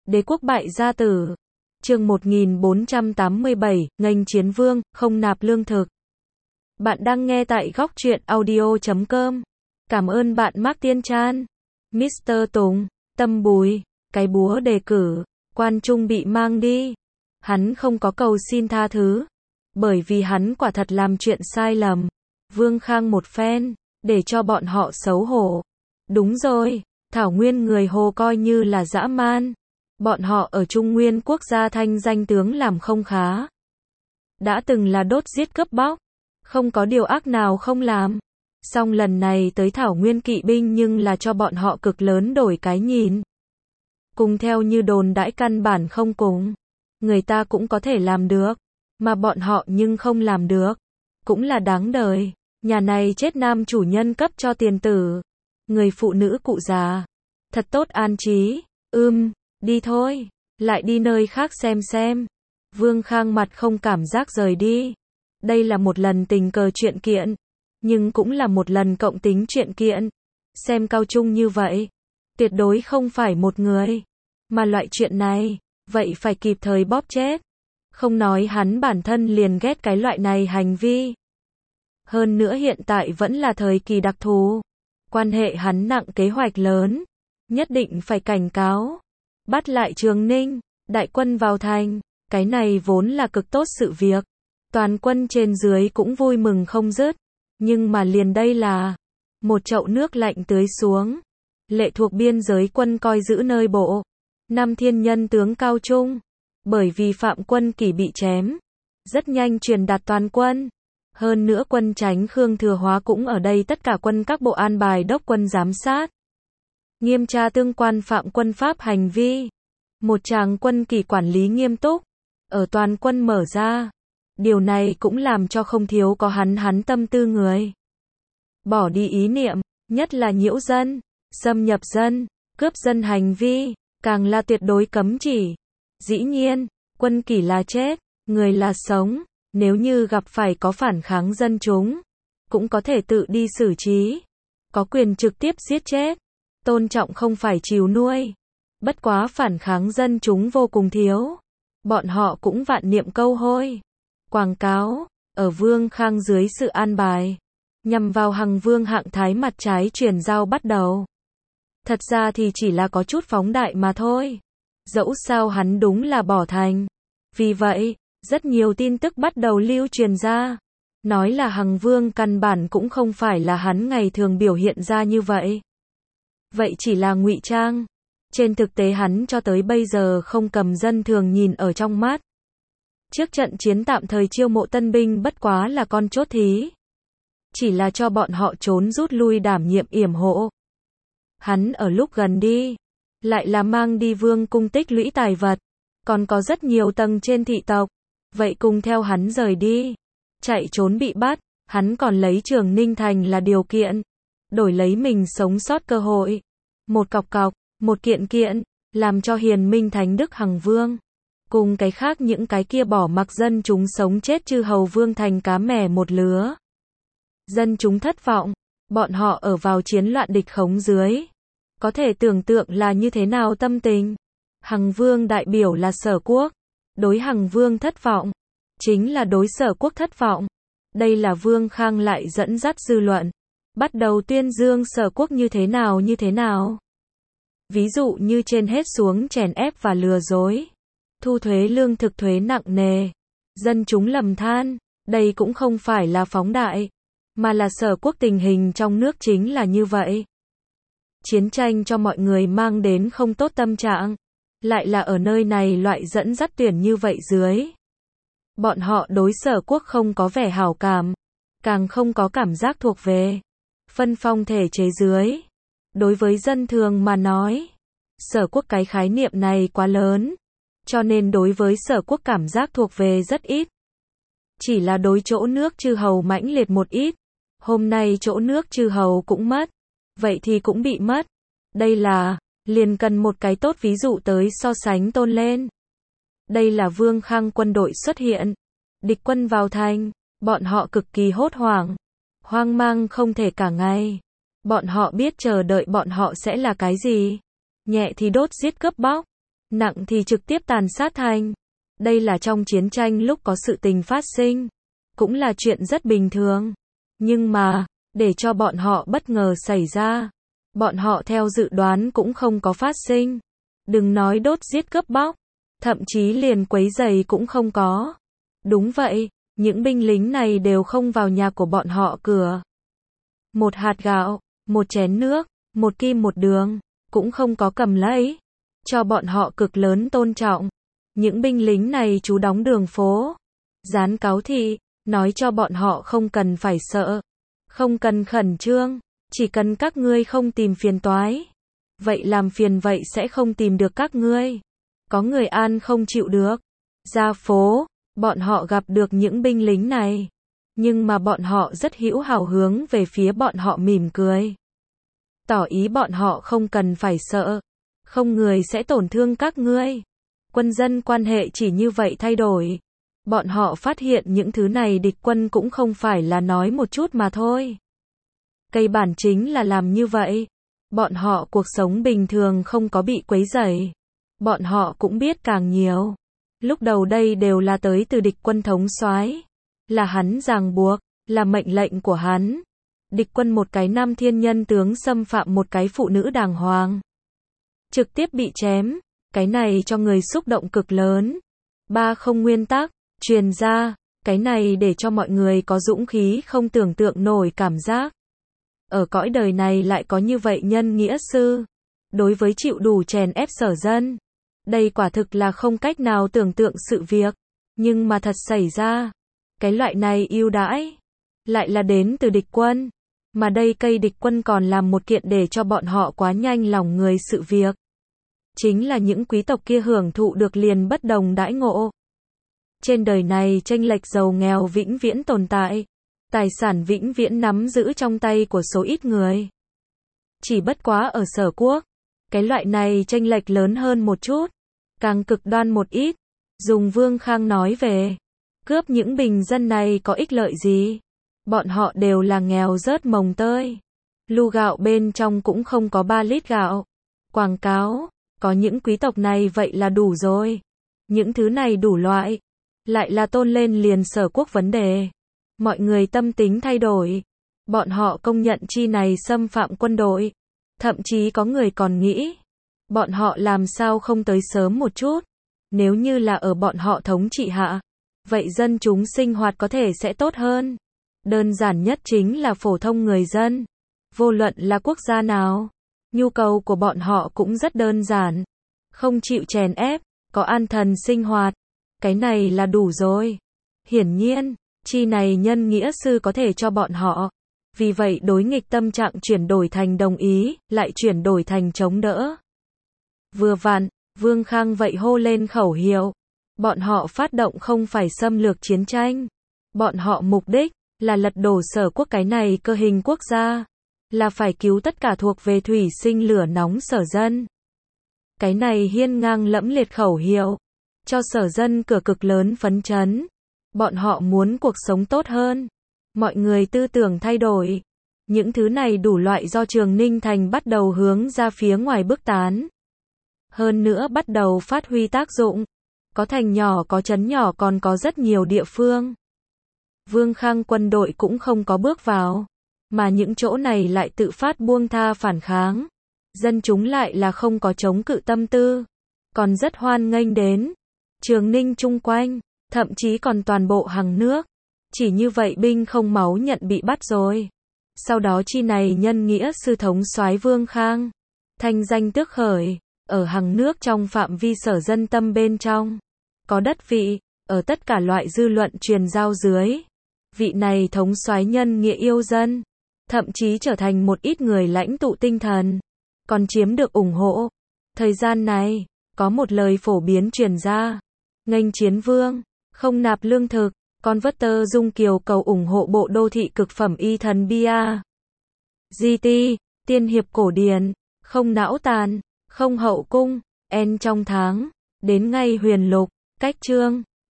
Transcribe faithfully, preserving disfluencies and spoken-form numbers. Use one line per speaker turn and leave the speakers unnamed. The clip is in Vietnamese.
Đế quốc bại gia tử. Chương một nghìn bốn trăm tám mươi bảy, nghênh chiến vương, không nạp lương thực. Bạn đang nghe tại góc truyện audio chấm com. Cảm ơn bạn Mark Tiên Chan. mít tơ Tùng, Tâm Bùi, cái búa đề cử, quan trung bị mang đi. Hắn không có cầu xin tha thứ, bởi vì hắn quả thật làm chuyện sai lầm. Vương Khang một phen, để cho bọn họ xấu hổ. Đúng rồi, Thảo Nguyên người Hồ coi như là dã man. Bọn họ ở Trung Nguyên quốc gia thanh danh tướng làm không khá. Đã từng là đốt giết cướp bóc, không có điều ác nào không làm. Song lần này tới Thảo Nguyên kỵ binh nhưng là cho bọn họ cực lớn đổi cái nhìn. Cùng theo như đồn đãi căn bản không cùng. Người ta cũng có thể làm được, mà bọn họ nhưng không làm được. Cũng là đáng đời. Nhà này chết nam chủ nhân cấp cho tiền tử. Người phụ nữ cụ già. Thật tốt an trí. Ưm, đi thôi. Lại đi nơi khác xem xem. Vương Khang mặt không cảm giác rời đi. Đây là một lần tình cờ chuyện kiện. Nhưng cũng là một lần cộng tính chuyện kiện. Xem cao trung như vậy. Tuyệt đối không phải một người. Mà loại chuyện này, vậy phải kịp thời bóp chết. Không nói hắn bản thân liền ghét cái loại này hành vi. Hơn nữa hiện tại vẫn là thời kỳ đặc thù. Quan hệ hắn nặng kế hoạch lớn. Nhất định phải cảnh cáo. Bắt lại Trường Ninh, đại quân vào thành. Cái này vốn là cực tốt sự việc. Toàn quân trên dưới cũng vui mừng không dứt. Nhưng mà liền đây là một chậu nước lạnh tưới xuống. Lệ thuộc biên giới quân coi giữ nơi bộ. Năm thiên nhân tướng Cao Trung. Bởi vì Phạm Quân Kỷ bị chém. Rất nhanh truyền đạt toàn quân. Hơn nữa quân tránh Khương Thừa Hóa cũng ở đây, tất cả quân các bộ an bài đốc quân giám sát. Nghiêm tra tương quan Phạm Quân pháp hành vi. Một tràng Quân Kỷ quản lý nghiêm túc. Ở toàn quân mở ra. Điều này cũng làm cho không thiếu có hắn hắn tâm tư người. Bỏ đi ý niệm, nhất là nhiễu dân, xâm nhập dân, cướp dân hành vi, càng là tuyệt đối cấm chỉ. Dĩ nhiên, Quân Kỷ là chết, người là sống. Nếu như gặp phải có phản kháng dân chúng, cũng có thể tự đi xử trí. Có quyền trực tiếp giết chết. Tôn trọng không phải chiều nuôi. Bất quá phản kháng dân chúng vô cùng thiếu. Bọn họ cũng vạn niệm câu hôi. Quảng cáo, ở Vương Khang dưới sự an bài. Nhằm vào Hằng Vương hạng thái mặt trái chuyển giao bắt đầu. Thật ra thì chỉ là có chút phóng đại mà thôi. Dẫu sao hắn đúng là bỏ thành. Vì vậy, rất nhiều tin tức bắt đầu lưu truyền ra. Nói là Hằng Vương căn bản cũng không phải là hắn ngày thường biểu hiện ra như vậy. Vậy chỉ là ngụy trang. Trên thực tế hắn cho tới bây giờ không cầm dân thường nhìn ở trong mắt. Trước trận chiến tạm thời chiêu mộ tân binh bất quá là con chốt thí. Chỉ là cho bọn họ trốn rút lui đảm nhiệm yểm hộ. Hắn ở lúc gần đi, lại là mang đi vương cung tích lũy tài vật. Còn có rất nhiều tầng trên thị tộc. Vậy cùng theo hắn rời đi. Chạy trốn bị bắt, hắn còn lấy Trường Ninh thành là điều kiện. Đổi lấy mình sống sót cơ hội. Một cọc cọc, một kiện kiện, làm cho hiền minh thánh đức Hằng Vương. Cùng cái khác những cái kia bỏ mặc dân chúng sống chết chư hầu vương thành cá mè một lứa. Dân chúng thất vọng, bọn họ ở vào chiến loạn địch khống dưới. Có thể tưởng tượng là như thế nào tâm tình. Hằng Vương đại biểu là Sở Quốc. Đối Hằng Vương thất vọng, chính là đối Sở Quốc thất vọng. Đây là Vương Khang lại dẫn dắt dư luận. Bắt đầu tuyên dương Sở Quốc như thế nào như thế nào. Ví dụ như trên hết xuống chèn ép và lừa dối. Thu thuế lương thực thuế nặng nề. Dân chúng lầm than. Đây cũng không phải là phóng đại. Mà là Sở Quốc tình hình trong nước chính là như vậy. Chiến tranh cho mọi người mang đến không tốt tâm trạng. Lại là ở nơi này loại dẫn dắt tuyển như vậy dưới. Bọn họ đối Sở Quốc không có vẻ hảo cảm. Càng không có cảm giác thuộc về. Phân phong thể chế dưới. Đối với dân thường mà nói. Sở Quốc cái khái niệm này quá lớn. Cho nên đối với Sở Quốc cảm giác thuộc về rất ít. Chỉ là đối chỗ nước chư hầu mãnh liệt một ít. Hôm nay chỗ nước chư hầu cũng mất. Vậy thì cũng bị mất. Đây là, liền cần một cái tốt ví dụ tới so sánh tôn lên. Đây là Vương Khang quân đội xuất hiện. Địch quân vào thành. Bọn họ cực kỳ hốt hoảng. Hoang mang không thể cả ngày. Bọn họ biết chờ đợi bọn họ sẽ là cái gì. Nhẹ thì đốt giết cướp bóc. nặng thì trực tiếp tàn sát thành. Đây là trong chiến tranh lúc có sự tình phát sinh, cũng là chuyện rất bình thường. Nhưng mà, để cho bọn họ bất ngờ xảy ra, bọn họ theo dự đoán cũng không có phát sinh. Đừng nói đốt giết cướp bóc, thậm chí liền quấy rầy cũng không có. Đúng vậy, những binh lính này đều không vào nhà của bọn họ cửa. Một hạt gạo, một chén nước, một kim một đường, cũng không có cầm lấy. Cho bọn họ cực lớn tôn trọng. Những binh lính này trú đóng đường phố, dán cáo thị, nói cho bọn họ không cần phải sợ, không cần khẩn trương, chỉ cần các ngươi không tìm phiền toái. Vậy làm phiền vậy sẽ không tìm được các ngươi. Có người an không chịu được. Ra phố, bọn họ gặp được những binh lính này. Nhưng mà bọn họ rất hữu hảo hướng về phía bọn họ mỉm cười. Tỏ ý bọn họ không cần phải sợ. Không người sẽ tổn thương các ngươi. Quân dân quan hệ chỉ như vậy thay đổi. Bọn họ phát hiện những thứ này địch quân cũng không phải là nói một chút mà thôi. Cây bản chính là làm như vậy. Bọn họ cuộc sống bình thường không có bị quấy rầy. Bọn họ cũng biết càng nhiều. Lúc đầu đây đều là tới từ địch quân thống soái, là hắn ràng buộc, là mệnh lệnh của hắn. Địch quân một cái nam thiên nhân tướng xâm phạm một cái phụ nữ đàng hoàng, trực tiếp bị chém. Cái này cho người xúc động cực lớn. Ba không nguyên tắc, truyền ra, cái này để cho mọi người có dũng khí không tưởng tượng nổi cảm giác. Ở cõi đời này lại có như vậy nhân nghĩa sư. Đối với chịu đủ chèn ép sở dân. Đây quả thực là không cách nào tưởng tượng sự việc. Nhưng mà thật xảy ra. Cái loại này ưu đãi. Lại là đến từ địch quân. Mà đây cây địch quân còn làm một kiện để cho bọn họ quá nhanh lòng người sự việc. Chính là những quý tộc kia hưởng thụ được liền bất đồng đãi ngộ. Trên đời này chênh lệch giàu nghèo vĩnh viễn tồn tại. Tài sản vĩnh viễn nắm giữ trong tay của số ít người. Chỉ bất quá ở Sở Quốc, cái loại này chênh lệch lớn hơn một chút, càng cực đoan một ít. Dùng Vương Khang nói về, cướp những bình dân này có ích lợi gì? Bọn họ đều là nghèo rớt mồng tơi. Lu gạo bên trong cũng không có ba lít gạo. Quảng cáo, có những quý tộc này vậy là đủ rồi. Những thứ này đủ loại, lại là tôn lên liền Sở Quốc vấn đề. Mọi người tâm tính thay đổi. Bọn họ công nhận chi này xâm phạm quân đội. Thậm chí có người còn nghĩ, bọn họ làm sao không tới sớm một chút. Nếu như là ở bọn họ thống trị hạ, vậy dân chúng sinh hoạt có thể sẽ tốt hơn. Đơn giản nhất chính là phổ thông người dân. Vô luận là quốc gia nào, nhu cầu của bọn họ cũng rất đơn giản. Không chịu chèn ép, có an thần sinh hoạt. Cái này là đủ rồi. Hiển nhiên, chi này nhân nghĩa sư có thể cho bọn họ. Vì vậy đối nghịch tâm trạng chuyển đổi thành đồng ý, lại chuyển đổi thành chống đỡ. Vừa vặn, Vương Khang vậy hô lên khẩu hiệu. Bọn họ phát động không phải xâm lược chiến tranh. Bọn họ mục đích là lật đổ Sở Quốc cái này cơ hình quốc gia. Là phải cứu tất cả thuộc về thủy sinh lửa nóng sở dân. Cái này hiên ngang lẫm liệt khẩu hiệu. Cho sở dân cửa cực lớn phấn chấn. Bọn họ muốn cuộc sống tốt hơn. Mọi người tư tưởng thay đổi. Những thứ này đủ loại do Trường Ninh Thành bắt đầu hướng ra phía ngoài bức tán. Hơn nữa bắt đầu phát huy tác dụng. Có thành nhỏ có trấn nhỏ còn có rất nhiều địa phương. Vương Khang quân đội cũng không có bước vào. Mà những chỗ này lại tự phát buông tha phản kháng. Dân chúng lại là không có chống cự tâm tư. Còn rất hoan nghênh đến. Trường Ninh chung quanh. Thậm chí còn toàn bộ hàng nước. Chỉ như vậy binh không máu nhận bị bắt rồi. Sau đó chi này nhân nghĩa sư thống soái Vương Khang. Thanh danh tước khởi. Ở hàng nước trong phạm vi sở dân tâm bên trong. Có đất vị. Ở tất cả loại dư luận truyền giao dưới. Vị này thống soái nhân nghĩa yêu dân. Thậm chí trở thành một ít người lãnh tụ tinh thần. Còn chiếm được ủng hộ. Thời gian này, có một lời phổ biến truyền ra. Nghênh chiến vương. Không nạp lương thực. Con vất tơ Dung Kiều cầu ủng hộ bộ đô thị cực phẩm y thần bia. giê tê, tiên hiệp cổ điển. Không não tàn. Không hậu cung. En trong tháng. Đến ngay huyền lục. Cách chương.